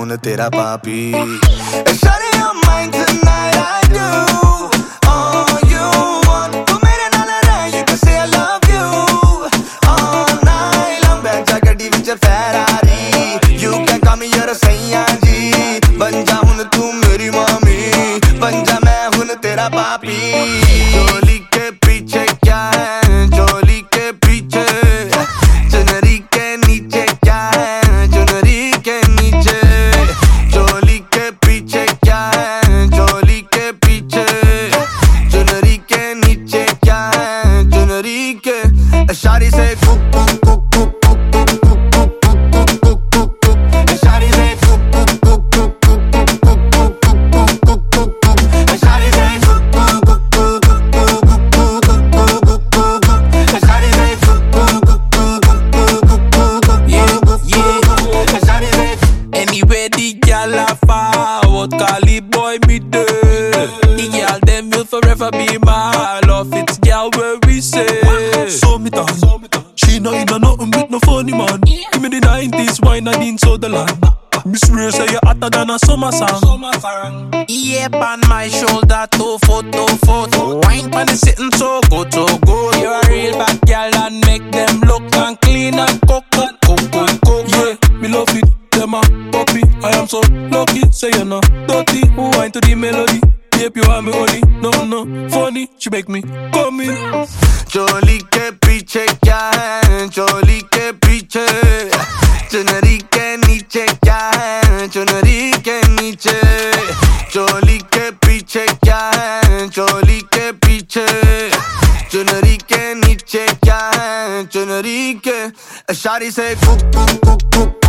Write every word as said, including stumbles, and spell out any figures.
ਹੁਣ ਤੇਰਾ ਪਾਪੀ Shawty on mine tonight I do all you want ਤੂੰ ਮੇਰੇ ਨਾਲ ਰਹਿ you can say I love you all night long ਬੈਠ ਜਾ ਗੱਡੀ ਵਿੱਚ Ferrari you can call me your ਸਈਆ ਜੀ ਬਣ ਜਾ ਹੁਣ ਤੂੰ ਮੇਰੀ ਮਾਮੀ ਬਣ ਜਾ ਮੈਂ ਹੁਣ ਤੇਰਾ ਪਾਪੀ ਚੋਲੀ ਕੇ ਪੀछे क्या है चोली के पीछे चुनरी के नीचे क्या है चुनरी के नीचे चोली के पीछे क्या है चोली के पीछे चुनरी के नीचे क्या है चुनरी के इशारे से कुक कुक कुक कुक कुक कुक कुक कुक कुक कुक इशारे से कुक कुक कुक कुक कुक कुक कुक कुक कुक कुक इशारे से कुक कुक Anywhere the gyal a forward, call it boy me there. The gyal them will forever be my love. It's gyal where we say. So me tan, she know you know nothing but no funny man. Give me the nineties wine and in Sutherland. Miss Ray say you hotter than a summer song. Yeah, on my shoulder, two foot, two foot. Wine pan is sitting so good, so good. You a real bad gyal and make them look and clean and cook, cook, cook, cook, cook. Yeah, me love it. Them a puppy, I am so lucky. Say you know, dirty, who wine to the melody. Babe, you want me honey, no, no, funny. She make me come in. चोली के पीछे क्या है चोली के पीछे चुनरी के नीचे क्या है चुनरी के नीचे चोली के पीछे क्या है चोली के पीछे चुनरी के नीचे क्या है चुनरी के इशारे से कुक कुक कुक कुक